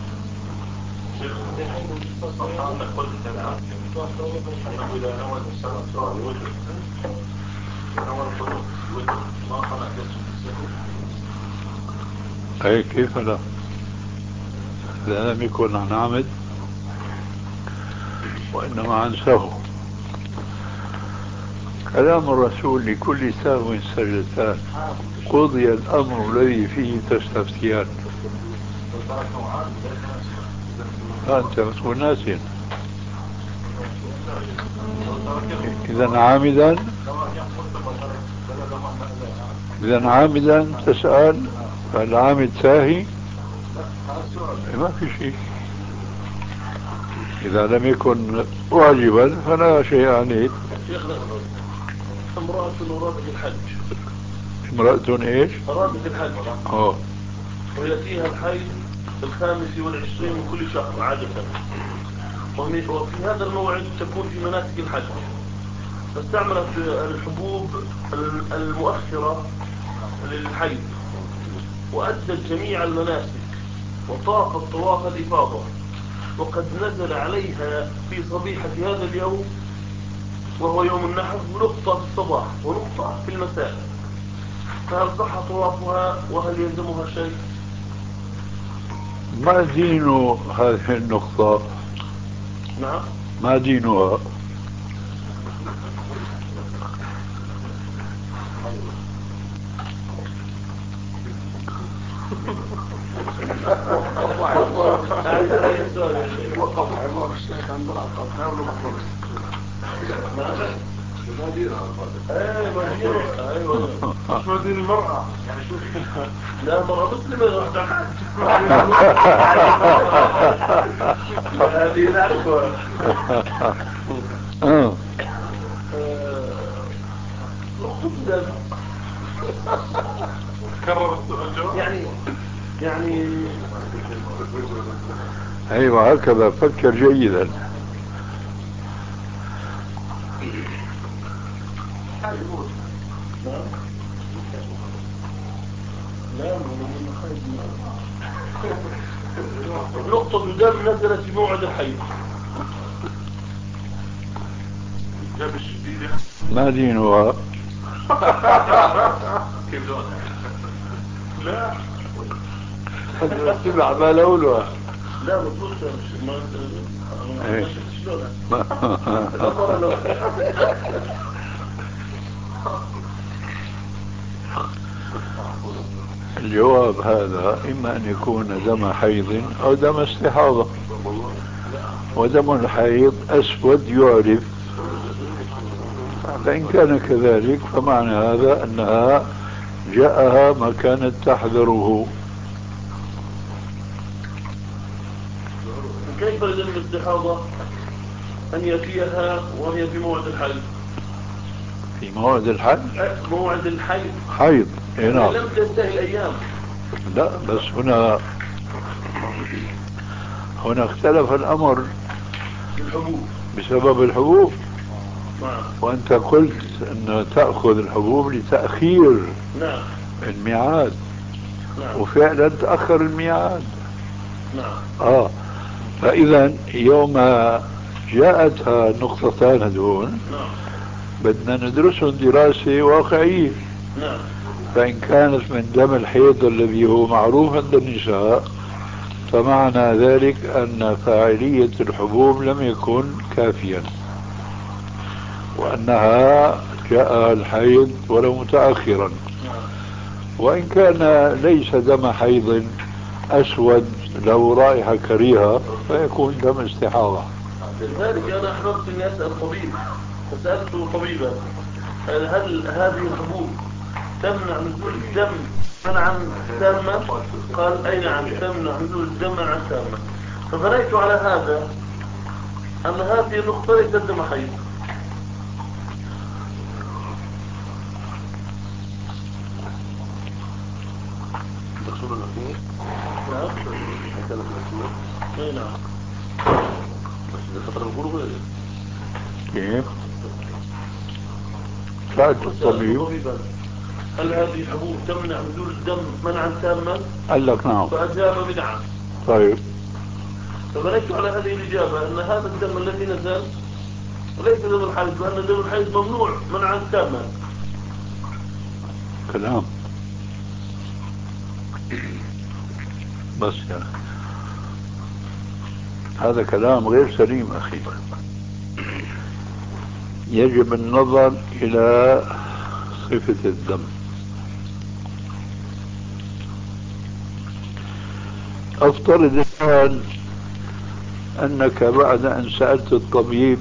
أي كيف لا؟ لا لم يكن عن عمد وإنما عن سهو. كلام الرسول لكل سهو سجدتان، قضي الأمر الذي فيه تستفتيان. أنت مسؤول ناسين. إذا عامدا تسأل، فالعامد ساهي ما في شيء. إذا لم يكن واجبا فلا شيء عليه. امرأة أرادت الحج. امرأة إيش؟ أرادت الحج. ويأتيها الحج 25 من كل شهر عادة، وفي هذا الموعد تكون في مناسك الحج، فاستعملت الحبوب المؤخرة للحج وأدت جميع المناسك وطاقت طواف الإفاضة، وقد نزل عليها في صبيحة هذا اليوم وهو يوم النحر نقطة في الصباح ونقطة في المساء، فهل صح طوافها وهل يلزمها شيء؟ ما دين هذه النقطة؟ نعم ما دينها؟ شو دين المرأة؟ يعني شو لا مرأة مسلمة رحت حج. هذه نعرفها. كرر السؤال يعني أيوة هكذا فكر جيدا. نقطة دم نزلت في موعد الحي. ما دينها؟ لا تبع ما لولها. لا مطلوب ما شفت شلونها. الجواب هذا إما أن يكون دم حيض أو دم استحاضة، ودم الحيض أسود يعرف، فإن كان كذلك فمعنى هذا أنها جاءها ما كانت تحذره. كيف لدم الاستحاضة أن يأتيها وهي في موعد الحيض؟ في موعد الحج؟ موعد الحيض حيض، نعم. لم تنتهي الأيام. لا، بس هنا اختلف الأمر الحبوب بسبب الحبوب. نعم. وأنت قلت أن تأخذ الحبوب لتأخير نعم. الميعاد. نعم. وفعلا تأخر الميعاد. نعم. فإذا يوم جاءتها النقطتان هذول نعم. بدنا ندرسهم دراسة واقعية. نعم. فإن كانت من دم الحيض الذي هو معروف عند النساء فمعنى ذلك أن فاعلية الحبوب لم يكن كافيا، وأنها جاء الحيض ولو متأخرا. وإن كان ليس دم حيض أسود له رائحة كريهة فيكون دم استحاضة. لذلك أنا أحببت أني أسأل طبيب، فسألته طبيبا هل هذه الحبوب تمنع نزول الدم منعا تاما؟ قال أي نعم، تمنع نزول الدم منعا تاما. فبنيت على هذا أن هذه النقطة ليست دم حيض. تقصد الأخير؟ نعم. كانت الأخير؟ أي نعم. بس إذا فترة الغروب غير. كيف؟ سألت الطبيب هل هذه الحبوب تمنع نزول الدم منعا تاما؟ قال لك نعم. فأجاب بنعم. طيب. فبنيت على هذه الإجابة أن هذا الدم الذي نزل ليس دم الحيض، وأن دم الحيض ممنوع منعا تاما. كلام بس يعني هذا كلام غير سليم أخي. يجب النظر إلى صفة الدم. أفترض الآن أنك بعد أن سألت الطبيب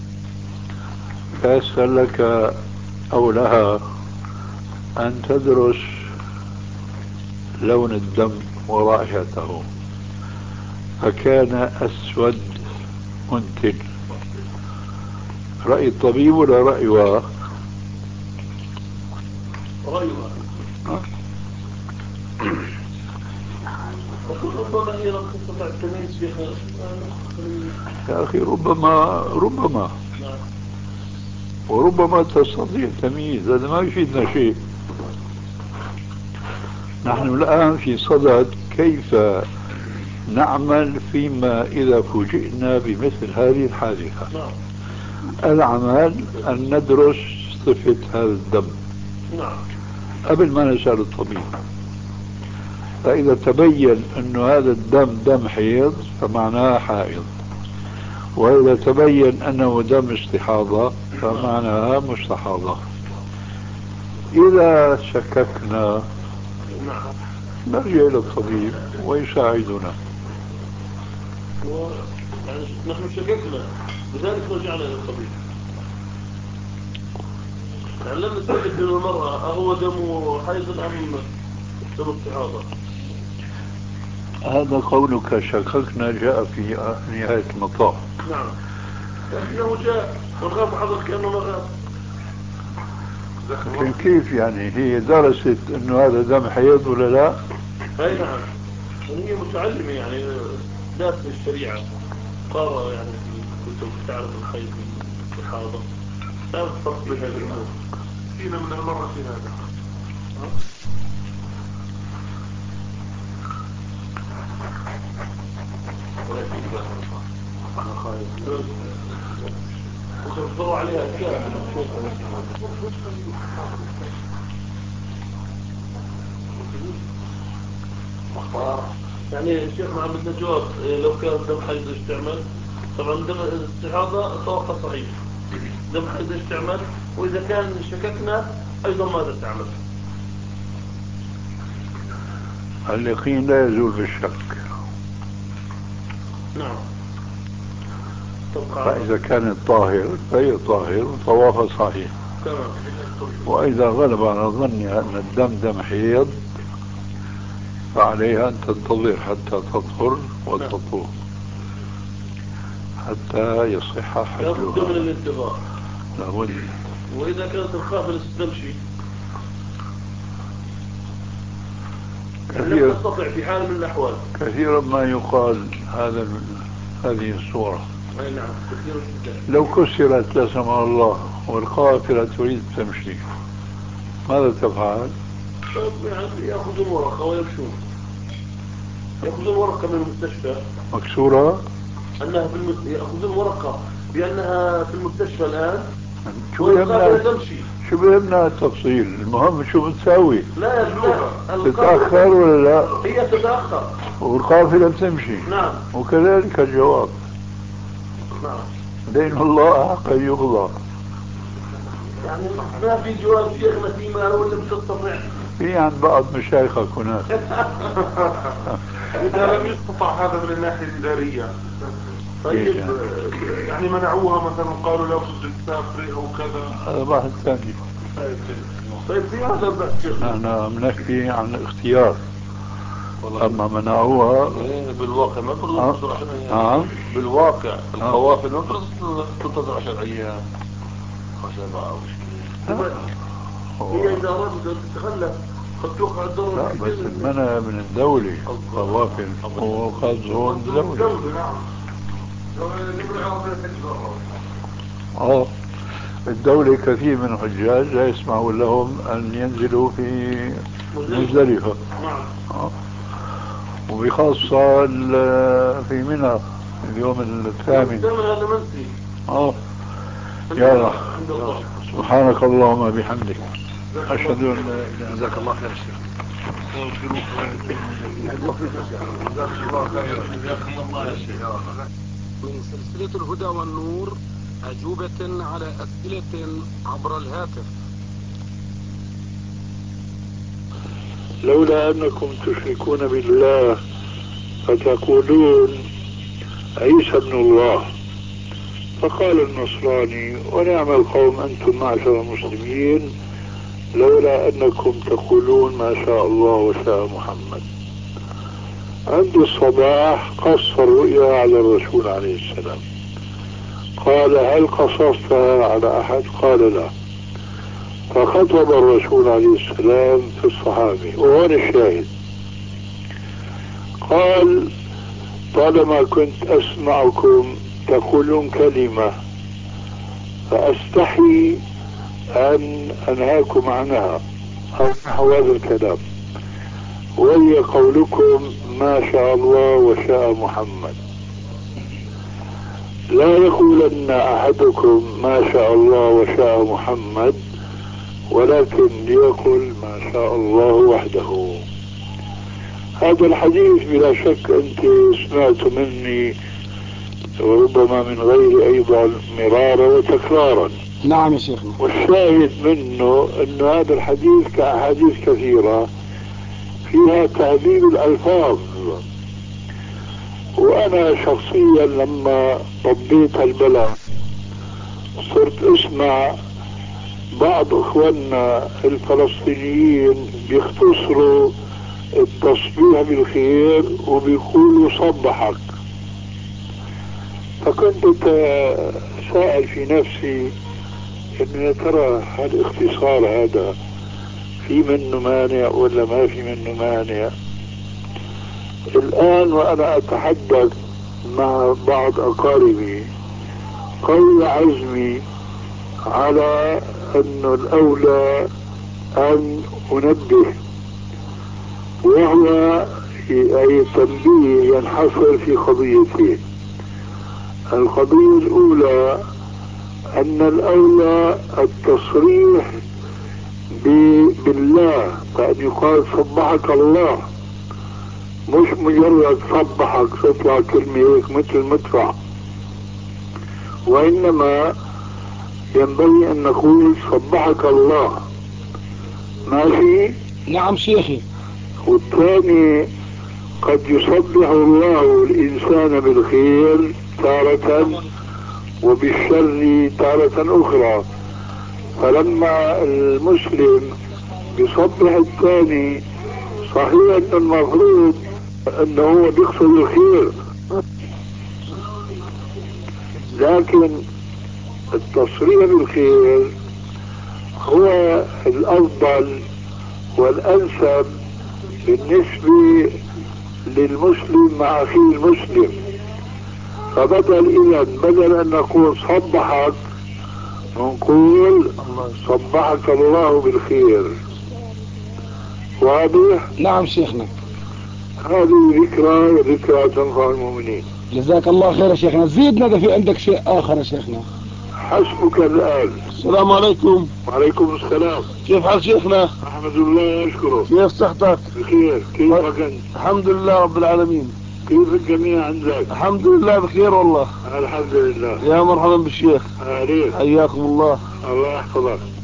تيسر لك أو لها أن تدرس لون الدم ورائحته، فكان أسود منتن. رأي الطبيب ولا رأي رأيها؟ ربما هي لم تستطع التمييز فيها يا أخي. ربما وربما تستطيع التمييز. هذا ما يفيدنا شيء. نحن الآن في صدد كيف نعمل فيما إذا فوجئنا بمثل هذه الحادثة. العمل أن ندرس صفة هذا الدم قبل ما نسأل الطبيب. فإذا تبين أن هذا الدم دم حيض فمعناه حائض، وإذا تبين أنه دم استحاضة فمعناها مستحاضة. إذا شككنا نرجع إلى الطبيب ويساعدنا. يعني نحن شككنا لذلك رجعنا إلى الطبيب. يعني لم نستفد من المرأة أهو دم حيض أم دم استحاضة. هذا قولك شككنا جاء في نهاية المطاف. نعم، لكنه جاء ونغاب حضرتك كأنه نغاب. لكن كيف يعني هي درست انه هذا دم حيض ولا لا؟ اي نعم، هي متعلمة يعني دارسة الشريعة، قارة يعني في كتب تعرف الحيض من الحاضر، تعرف الفرق بين هذه الأمور. فينا من المرة في هذا. أنا خايف وتفضلوا عليها أشياء. يعني الشيخ محمد نجواد لو كان دم حيض يستعمل، طبعا دم الاستحاضة توقع صحيح، دم حيض يستعمل. وإذا كان شككنا أيضا ماذا تعمل؟ اليقين لا يزول بالشك. نعم. فإذا كان طاهر فهي طاهر وطوافها صحيح. تمام. وإذا غلب على ظنها أن الدم دم حيض فعليها أن تنتظر حتى تطهر وتطوف حتى يصح حجها. لابد من الانتظار. لابد. وإذا كانت الخافلة تمشي لم تستطع في حال من الأحوال. كثيرا ما يقال هذه الصورة. أي نعم كثيرا جدا. لو كسرت لا سمح الله والقافلة تريد تمشي ماذا تفعل؟ يعني يأخذون ورقة ويمشون. يأخذون ورقة من المستشفى مكسورة؟ أنها يأخذون ورقة بأنها في المستشفى الآن. شو بهمنا التفصيل؟ المهم شو بتساوي؟ لا تتأخر ولا لا؟ هي تتأخر والقافلة بتمشي. نعم. وكذلك الجواب. نعم. دين الله حق يقضى. يعني ما في جواب شيخنا فيما ولا بتستطيع. في عند بعض مشايخك هناك. إذا لم يستطع هذا من الناحية الإدارية طيب يعني منعوها مثلا قالوا لا بد تسافري أو كذا هذا بحث ثاني. طيب في هذا البحث أنا بنحكي عن اختيار. أما منعوها بالواقع ما فرض 10 أيام. بالواقع القوافل ما فرض تنتظر 10 أيام أو 7 أو شيء. هي إذا أردت أن تتخلف قد توقع الدولة. لا بس المنع من الدولة قوافل وقد هون دولة. الدولة كثير من الحجاج لا يسمحوا لهم أن ينزلوا في مزدلفة. وبخاصة في منى اليوم الثامن. هذا منسي. يلا سبحانك اللهم بحمدك أشهد أن جزاك الله خير الشيخ. من سلسلة الهدى والنور أجوبة على أسئلة عبر الهاتف. لولا أنكم تشركون بالله فتقولون عيسى ابن الله، فقال النصراني ونعم القوم أنتم معشر المسلمين لولا أنكم تقولون ما شاء الله وشاء محمد. عند الصباح قص الرؤيا على الرسول عليه السلام، قال هل قصصتها على أحد؟ قال لا. فخطب الرسول عليه السلام في الصحابة، وهون الشاهد، قال طالما كنت أسمعكم تقولون كلمة فأستحي أن أنهاكم عنها أو نحو هذا الكلام، وهي قولكم ما شاء الله وشاء محمد. لا يقولن أحدكم ما شاء الله وشاء محمد، ولكن ليقل ما شاء الله وحده. هذا الحديث بلا شك أنت سمعت مني وربما من غير أيضا مرارا وتكرارا. نعم يا شيخنا. والشاهد منه أن هذا الحديث كأحاديث كثيرة فيها تهذيب الألفاظ. وأنا شخصيا لما طبيت البلد صرت أسمع بعض اخواننا الفلسطينيين بيختصروا التصبيح بالخير وبيقولوا صبحك. فكنت سائل في نفسي ان يا ترى هل الاختصار هذا في منه مانع ولا ما في منه مانع؟ الان وانا اتحدث مع بعض اقاربي قوي عزمي على أنه الأولى أن أنبه، وهو أي تنبيه ينحصر في قضيتين. القضية الأولى أن الأولى التصريح بالله، فأن يقال صبحك الله، مش مجرد صبحك تطلع كلمة هيك مثل المدفع، وإنما ينبغي أن نقول صبحك الله. ماشي؟ نعم شيخي. والثاني قد يصبح الله الإنسان بالخير تارة وبالشر تارة أخرى، فلما المسلم يصبح الثاني صحيح أن المفروض أنه هو بيقصد الخير، لكن التصريح بالخير هو الأفضل والأنسب بالنسبة للمسلم مع أخيه المسلم. بدل أن نقول صبحك نقول صبحك الله بالخير. واضح؟ نعم شيخنا. هذه ذكرى تنفع المؤمنين. جزاك الله خير يا شيخنا. زيدنا إذا في عندك شيء آخر يا شيخنا. حسبك الآن. السلام عليكم. وعليكم السلام. كيف حال شيخنا؟ أحمد الله أشكره. كيف صحتك؟ بخير. كيفك أنت؟ الحمد لله رب العالمين. كيف الجميع عندك؟ الحمد لله بخير والله. الحمد لله. يا مرحبا بالشيخ. أهلين. حياكم الله. الله يحفظك.